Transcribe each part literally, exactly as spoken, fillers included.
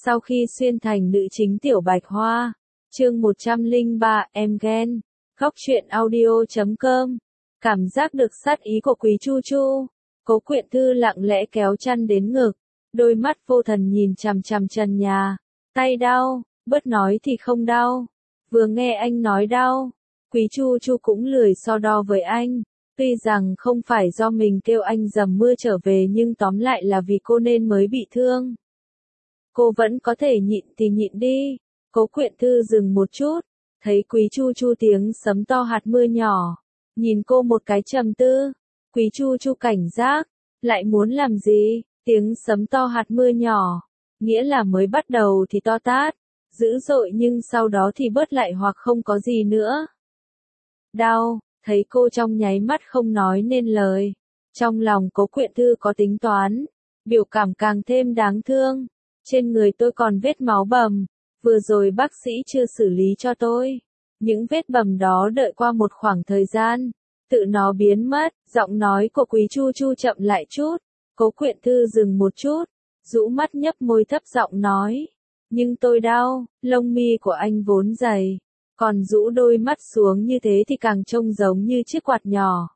Sau khi xuyên thành nữ chính Tiểu Bạch Hoa, chương một trăm lẻ ba, em ghen, góc truyện audio chấm com. Cảm giác được sát ý của Quý Chu Chu, Cố Quyện Thư lặng lẽ kéo chăn đến ngực, đôi mắt vô thần nhìn chằm chằm trần nhà. Tay đau, bớt nói thì không đau. Vừa nghe anh nói đau, Quý Chu Chu cũng lười so đo với anh. Tuy rằng không phải do mình kêu anh dầm mưa trở về nhưng tóm lại là vì cô nên mới bị thương. Cô vẫn có thể nhịn thì nhịn đi. Cố Quyện Thư dừng một chút, thấy Quý Chu Chu tiếng sấm to hạt mưa nhỏ. Nhìn cô một cái trầm tư, Quý Chu Chu cảnh giác, lại muốn làm gì? Tiếng sấm to hạt mưa nhỏ, nghĩa là mới bắt đầu thì to tát, dữ dội nhưng sau đó thì bớt lại hoặc không có gì nữa. Đau, thấy cô trong nháy mắt không nói nên lời. Trong lòng Cố Quyện Thư có tính toán, biểu cảm càng thêm đáng thương. Trên người tôi còn vết máu bầm, vừa rồi bác sĩ chưa xử lý cho tôi. Những vết bầm đó đợi qua một khoảng thời gian, tự nó biến mất. Giọng nói của Quý Chu Chu chậm lại chút. Cố Quyện Thư dừng một chút, rũ mắt nhấp môi thấp giọng nói. Nhưng tôi đau, lông mi của anh vốn dày, còn rũ đôi mắt xuống như thế thì càng trông giống như chiếc quạt nhỏ.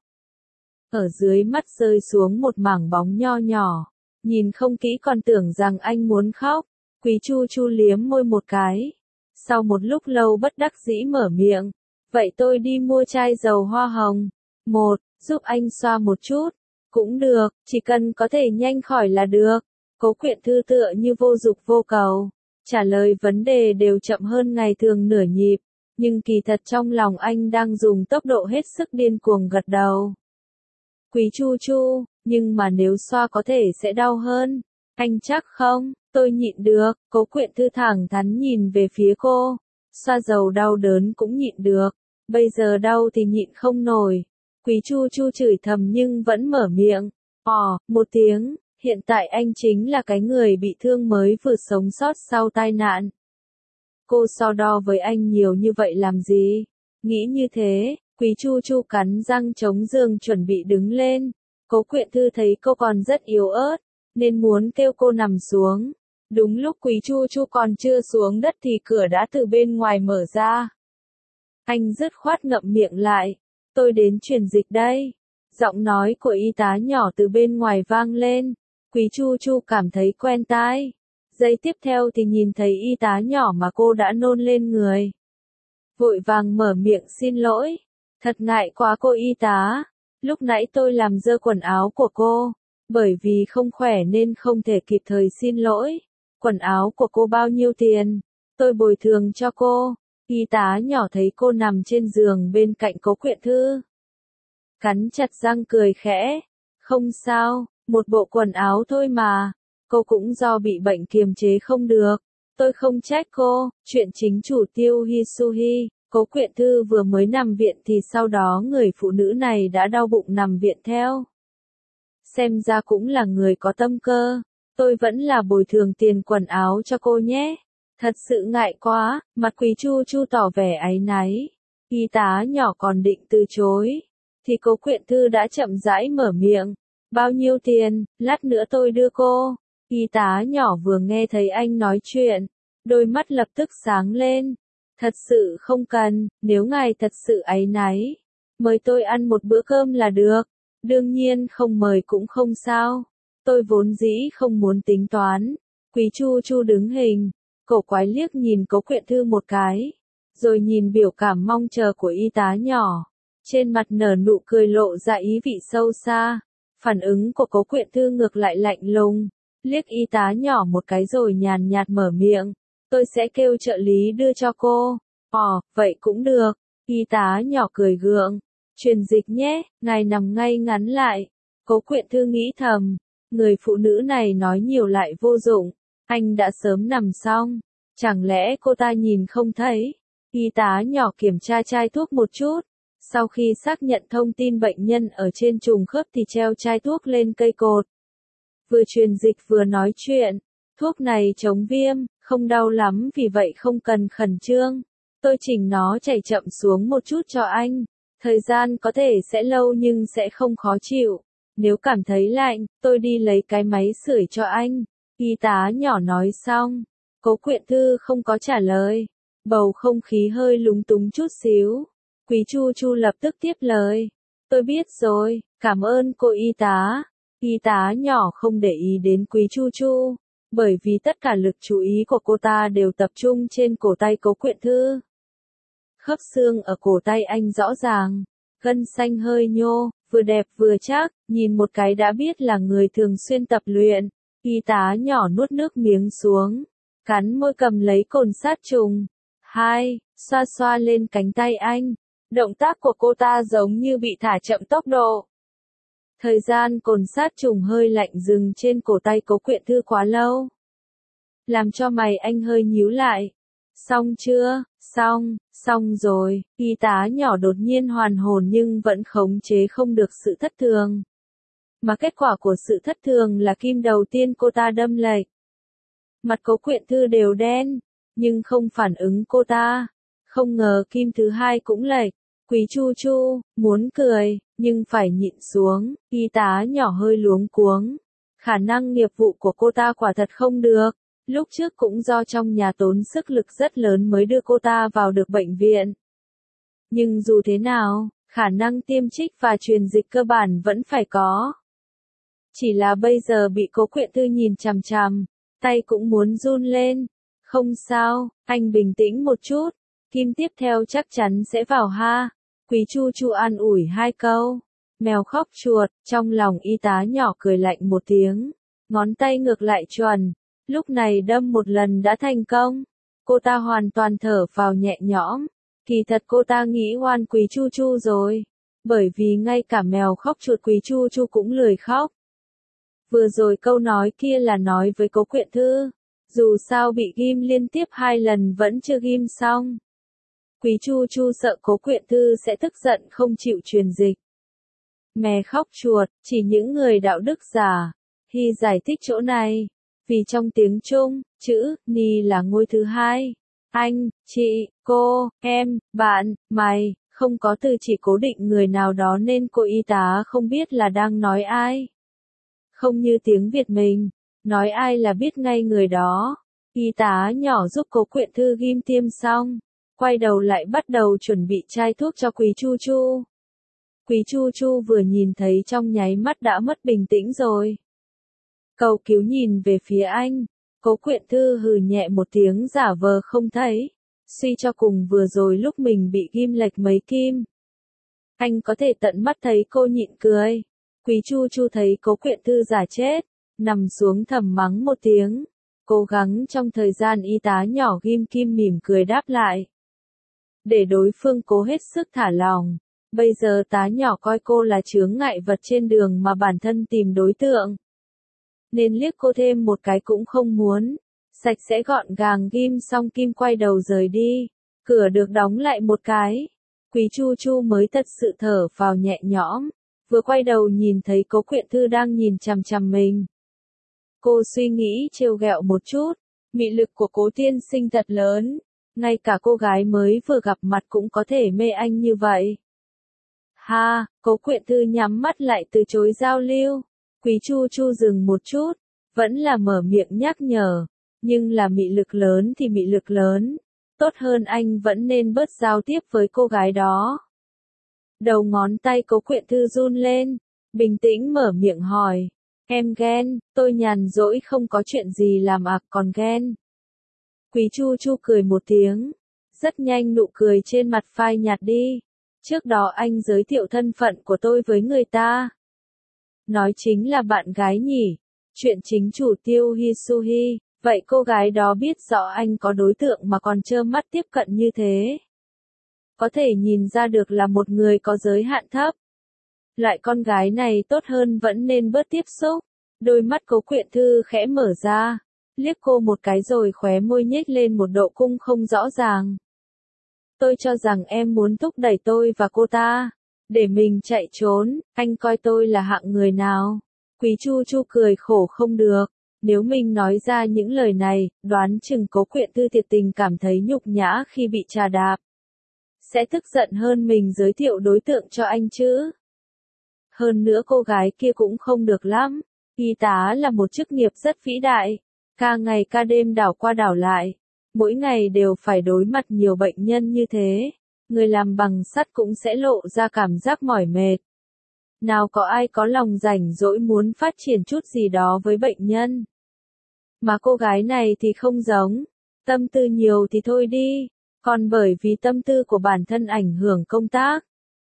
Ở dưới mắt rơi xuống một mảng bóng nho nhỏ, nhìn không kỹ còn tưởng rằng anh muốn khóc. Quý Chu Chu liếm môi một cái, sau một lúc lâu bất đắc dĩ mở miệng. Vậy tôi đi mua chai dầu hoa hồng. Một, giúp anh xoa một chút. Cũng được, chỉ cần có thể nhanh khỏi là được. Cố Quyện Thư tựa như vô dục vô cầu, trả lời vấn đề đều chậm hơn ngày thường nửa nhịp, nhưng kỳ thật trong lòng anh đang dùng tốc độ hết sức điên cuồng gật đầu. Quý Chu Chu, nhưng mà nếu xoa có thể sẽ đau hơn. Anh chắc không? Tôi nhịn được. Cố Quyện Thư thẳng thắn nhìn về phía cô. Xoa dầu đau đớn cũng nhịn được, bây giờ đau thì nhịn không nổi. Quý Chu Chu chửi thầm nhưng vẫn mở miệng. Ồ, một tiếng, hiện tại anh chính là cái người bị thương mới vừa sống sót sau tai nạn. Cô so đo với anh nhiều như vậy làm gì? Nghĩ như thế, Quý Chu Chu cắn răng chống giường chuẩn bị đứng lên. Cố Quyện Thư thấy cô còn rất yếu ớt, nên muốn kêu cô nằm xuống. Đúng lúc Quý Chu Chu còn chưa xuống đất thì cửa đã từ bên ngoài mở ra. Anh dứt khoát ngậm miệng lại. Tôi đến truyền dịch đây. Giọng nói của y tá nhỏ từ bên ngoài vang lên. Quý Chu Chu cảm thấy quen tai. Giây tiếp theo thì nhìn thấy y tá nhỏ mà cô đã nôn lên người. Vội vàng mở miệng xin lỗi. Thật ngại quá cô y tá. Lúc nãy tôi làm dơ quần áo của cô. Bởi vì không khỏe nên không thể kịp thời xin lỗi. Quần áo của cô bao nhiêu tiền? Tôi bồi thường cho cô. Y tá nhỏ thấy cô nằm trên giường bên cạnh Cố Quyện Thư, cắn chặt răng cười khẽ. Không sao, một bộ quần áo thôi mà. Cô cũng do bị bệnh kiềm chế không được. Tôi không trách cô. Chuyện chính chủ Tiêu Hisuhi, Cố Quyện Thư vừa mới nằm viện thì sau đó người phụ nữ này đã đau bụng nằm viện theo. Xem ra cũng là người có tâm cơ. Tôi vẫn là bồi thường tiền quần áo cho cô nhé. Thật sự ngại quá, mặt Quý Chu Chu tỏ vẻ áy náy. Y tá nhỏ còn định từ chối, thì Cố Quyện Thư đã chậm rãi mở miệng. Bao nhiêu tiền, lát nữa tôi đưa cô. Y tá nhỏ vừa nghe thấy anh nói chuyện, đôi mắt lập tức sáng lên. Thật sự không cần, nếu ngài thật sự áy náy, mời tôi ăn một bữa cơm là được. Đương nhiên không mời cũng không sao. Tôi vốn dĩ không muốn tính toán. Quý Chu Chu đứng hình, cổ quái liếc nhìn Cố Quyện Thư một cái, rồi nhìn biểu cảm mong chờ của y tá nhỏ, trên mặt nở nụ cười lộ ra ý vị sâu xa. Phản ứng của Cố Quyện Thư ngược lại lạnh lùng, liếc y tá nhỏ một cái rồi nhàn nhạt mở miệng. Tôi sẽ kêu trợ lý đưa cho cô. Ồ, vậy cũng được. Y tá nhỏ cười gượng. Truyền dịch nhé, ngài nằm ngay ngắn lại. Cố Quyện Thư nghĩ thầm, người phụ nữ này nói nhiều lại vô dụng. Anh đã sớm nằm xong, chẳng lẽ cô ta nhìn không thấy? Y tá nhỏ kiểm tra chai thuốc một chút, sau khi xác nhận thông tin bệnh nhân ở trên trùng khớp thì treo chai thuốc lên cây cột. Vừa truyền dịch vừa nói chuyện, thuốc này chống viêm, không đau lắm vì vậy không cần khẩn trương. Tôi chỉnh nó chảy chậm xuống một chút cho anh, thời gian có thể sẽ lâu nhưng sẽ không khó chịu. Nếu cảm thấy lạnh, tôi đi lấy cái máy sưởi cho anh. Y tá nhỏ nói xong, Cố Quyện Thư không có trả lời. Bầu không khí hơi lúng túng chút xíu. Quý Chu Chu lập tức tiếp lời. Tôi biết rồi, cảm ơn cô y tá. Y tá nhỏ không để ý đến Quý Chu Chu, bởi vì tất cả lực chú ý của cô ta đều tập trung trên cổ tay Cố Quyện Thư. Khớp xương ở cổ tay anh rõ ràng, gân xanh hơi nhô, vừa đẹp vừa chắc, nhìn một cái đã biết là người thường xuyên tập luyện. Y tá nhỏ nuốt nước miếng xuống, cắn môi cầm lấy cồn sát trùng. Hai, xoa xoa lên cánh tay anh. Động tác của cô ta giống như bị thả chậm tốc độ. Thời gian cồn sát trùng hơi lạnh dừng trên cổ tay Cố Quyện Thư quá lâu, làm cho mày anh hơi nhíu lại. Xong chưa? Xong, xong rồi. Y tá nhỏ đột nhiên hoàn hồn nhưng vẫn khống chế không được sự thất thường. Mà kết quả của sự thất thường là kim đầu tiên cô ta đâm lệch. Mặt Cố Quyện Thư đều đen, nhưng không phản ứng cô ta. Không ngờ kim thứ hai cũng lệch. Quý Chu Chu, muốn cười, nhưng phải nhịn xuống. Y tá nhỏ hơi luống cuống. Khả năng nghiệp vụ của cô ta quả thật không được. Lúc trước cũng do trong nhà tốn sức lực rất lớn mới đưa cô ta vào được bệnh viện. Nhưng dù thế nào, khả năng tiêm trích và truyền dịch cơ bản vẫn phải có. Chỉ là bây giờ bị Cố Quyện Thư nhìn chằm chằm, tay cũng muốn run lên. Không sao, anh bình tĩnh một chút. Kim tiếp theo chắc chắn sẽ vào ha. Quý Chu Chu an ủi hai câu. Mèo khóc chuột, trong lòng y tá nhỏ cười lạnh một tiếng. Ngón tay ngược lại chuẩn. Lúc này đâm một lần đã thành công. Cô ta hoàn toàn thở vào nhẹ nhõm. Kỳ thật cô ta nghĩ oan Quý Chu Chu rồi. Bởi vì ngay cả mèo khóc chuột Quý Chu Chu cũng lười khóc. Vừa rồi câu nói kia là nói với Cố Quyện Thư. Dù sao bị ghim liên tiếp hai lần vẫn chưa ghim xong. Quý Chu Chu sợ Cố Quyện Thư sẽ tức giận không chịu truyền dịch. Mè khóc chuột, chỉ những người đạo đức giả. Hy giải thích chỗ này. Vì trong tiếng Trung, chữ ni là ngôi thứ hai. Anh, chị, cô, em, bạn, mày, không có từ chỉ cố định người nào đó nên cô y tá không biết là đang nói ai. Không như tiếng Việt mình, nói ai là biết ngay người đó. Y tá nhỏ giúp Cố Quyện Thư ghim tiêm xong, quay đầu lại bắt đầu chuẩn bị chai thuốc cho Quý Chu Chu. Quý Chu Chu vừa nhìn thấy trong nháy mắt đã mất bình tĩnh rồi. Cầu cứu nhìn về phía anh. Cố Quyện Thư hừ nhẹ một tiếng giả vờ không thấy. Suy cho cùng vừa rồi lúc mình bị ghim lệch mấy kim. Anh có thể tận mắt thấy cô nhịn cười. Quý Chu Chu thấy Cố Quyện Thư giả chết, nằm xuống thầm mắng một tiếng. Cố gắng trong thời gian y tá nhỏ ghim kim mỉm cười đáp lại. Để đối phương cố hết sức thả lòng. Bây giờ tá nhỏ coi cô là chướng ngại vật trên đường mà bản thân tìm đối tượng. Nên liếc cô thêm một cái cũng không muốn. Sạch sẽ gọn gàng ghim xong kim quay đầu rời đi. Cửa được đóng lại một cái. Quý Chu Chu mới thật sự thở vào nhẹ nhõm. Vừa quay đầu nhìn thấy Cố Quyện Thư đang nhìn chằm chằm mình. Cô suy nghĩ trêu ghẹo một chút. Mị lực của Cố tiên sinh thật lớn. Ngay cả cô gái mới vừa gặp mặt cũng có thể mê anh như vậy. Ha, Cố Quyện Thư nhắm mắt lại từ chối giao lưu. Quý Chu Chu dừng một chút, vẫn là mở miệng nhắc nhở, nhưng là mị lực lớn thì mị lực lớn, tốt hơn anh vẫn nên bớt giao tiếp với cô gái đó. Đầu ngón tay Cố Quyện Thư run lên, bình tĩnh mở miệng hỏi, em ghen, tôi nhàn rỗi không có chuyện gì làm à còn ghen. Quý Chu Chu cười một tiếng, rất nhanh nụ cười trên mặt phai nhạt đi, trước đó anh giới thiệu thân phận của tôi với người ta. Nói chính là bạn gái nhỉ, chuyện chính chủ Tiêu Hisuhi, vậy cô gái đó biết rõ anh có đối tượng mà còn trơ mắt tiếp cận như thế. Có thể nhìn ra được là một người có giới hạn thấp. Loại con gái này tốt hơn vẫn nên bớt tiếp xúc. Đôi mắt Cố Quyện Thư khẽ mở ra, liếc cô một cái rồi khóe môi nhếch lên một độ cung không rõ ràng. Tôi cho rằng em muốn thúc đẩy tôi và cô ta. Để mình chạy trốn, anh coi tôi là hạng người nào? Quý Chu Chu cười khổ không được. Nếu mình nói ra những lời này, đoán chừng Cố Quyện Thư thiệt tình cảm thấy nhục nhã khi bị trà đạp. Sẽ tức giận hơn mình giới thiệu đối tượng cho anh chứ. Hơn nữa cô gái kia cũng không được lắm. Y tá là một chức nghiệp rất vĩ đại. Ca ngày ca đêm đảo qua đảo lại, mỗi ngày đều phải đối mặt nhiều bệnh nhân như thế, người làm bằng sắt cũng sẽ lộ ra cảm giác mỏi mệt. Nào có ai có lòng rảnh rỗi muốn phát triển chút gì đó với bệnh nhân. Mà cô gái này thì không giống, tâm tư nhiều thì thôi đi, còn bởi vì tâm tư của bản thân ảnh hưởng công tác.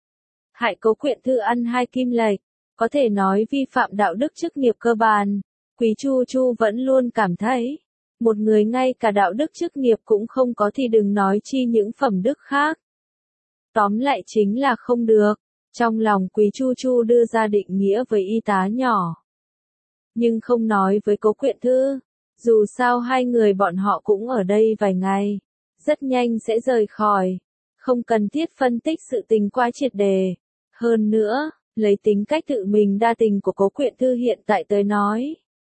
Hại Cố Quyện Thư ăn hai kim lệch, có thể nói vi phạm đạo đức chức nghiệp cơ bản. Quý Chu Chu vẫn luôn cảm thấy, một người ngay cả đạo đức chức nghiệp cũng không có thì đừng nói chi những phẩm đức khác. Tóm lại chính là không được. Trong lòng Quý Chu Chu đưa ra định nghĩa với y tá nhỏ. Nhưng không nói với Cố Quyện Thư. Dù sao hai người bọn họ cũng ở đây vài ngày. Rất nhanh sẽ rời khỏi. Không cần thiết phân tích sự tình quá triệt đề. Hơn nữa, lấy tính cách tự mình đa tình của Cố Quyện Thư hiện tại tới nói.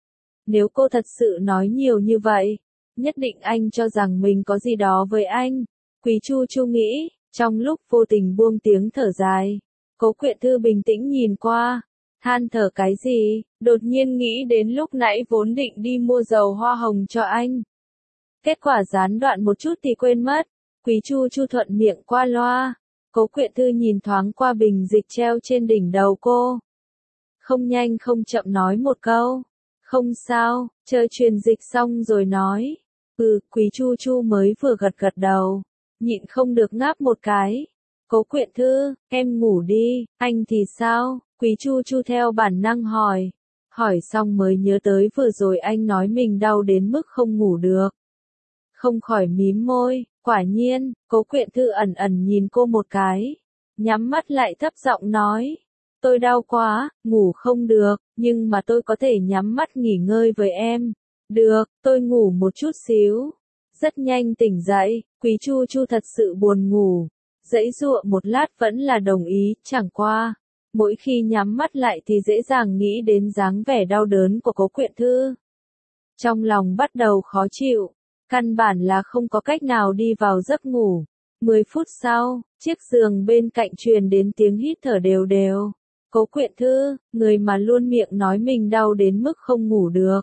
Nếu cô thật sự nói nhiều như vậy, nhất định anh cho rằng mình có gì đó với anh. Quý Chu Chu nghĩ, trong lúc vô tình buông tiếng thở dài. Cố Quyện Thư bình tĩnh nhìn qua, than thở cái gì, đột nhiên nghĩ đến lúc nãy vốn định đi mua dầu hoa hồng cho anh. Kết quả gián đoạn một chút thì quên mất, Quý Chu Chu thuận miệng qua loa. Cố Quyện Thư nhìn thoáng qua bình dịch treo trên đỉnh đầu cô. Không nhanh không chậm nói một câu, không sao, chờ truyền dịch xong rồi nói. Ừ, Quý Chu Chu mới vừa gật gật đầu, nhịn không được ngáp một cái. Cố Quyện Thư, em ngủ đi, anh thì sao? Quý Chu Chu theo bản năng hỏi. Hỏi xong mới nhớ tới vừa rồi anh nói mình đau đến mức không ngủ được. Không khỏi mím môi, quả nhiên, Cố Quyện Thư ẩn ẩn nhìn cô một cái. Nhắm mắt lại thấp giọng nói. Tôi đau quá, ngủ không được, nhưng mà tôi có thể nhắm mắt nghỉ ngơi với em. Được, tôi ngủ một chút xíu. Rất nhanh tỉnh dậy, Quý Chu Chu thật sự buồn ngủ. Dãy dụa một lát vẫn là đồng ý, chẳng qua. Mỗi khi nhắm mắt lại thì dễ dàng nghĩ đến dáng vẻ đau đớn của Cố Quyện Thư. Trong lòng bắt đầu khó chịu, căn bản là không có cách nào đi vào giấc ngủ. Mười phút sau, chiếc giường bên cạnh truyền đến tiếng hít thở đều đều. Cố Quyện Thư, người mà luôn miệng nói mình đau đến mức không ngủ được.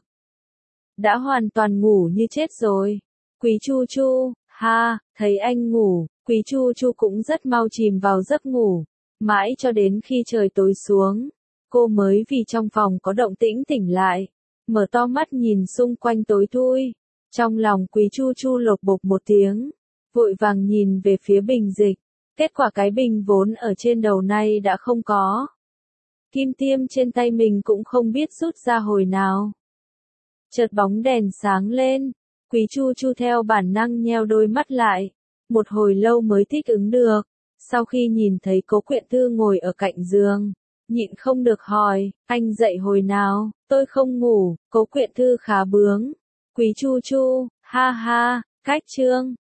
Đã hoàn toàn ngủ như chết rồi. Quý Chu Chu, ha, thấy anh ngủ. Quý Chu Chu cũng rất mau chìm vào giấc ngủ, mãi cho đến khi trời tối xuống, cô mới vì trong phòng có động tĩnh tỉnh lại, mở to mắt nhìn xung quanh tối thui, trong lòng Quý Chu Chu lộc bộc một tiếng, vội vàng nhìn về phía bình dịch, kết quả cái bình vốn ở trên đầu nay đã không có. Kim tiêm trên tay mình cũng không biết rút ra hồi nào. Chợt bóng đèn sáng lên, Quý Chu Chu theo bản năng nheo đôi mắt lại. Một hồi lâu mới thích ứng được, sau khi nhìn thấy Cố Quyện Thư ngồi ở cạnh giường, nhịn không được hỏi, anh dậy hồi nào, tôi không ngủ. Cố Quyện Thư khá bướng. Quý Chu Chu, ha ha, cách chương.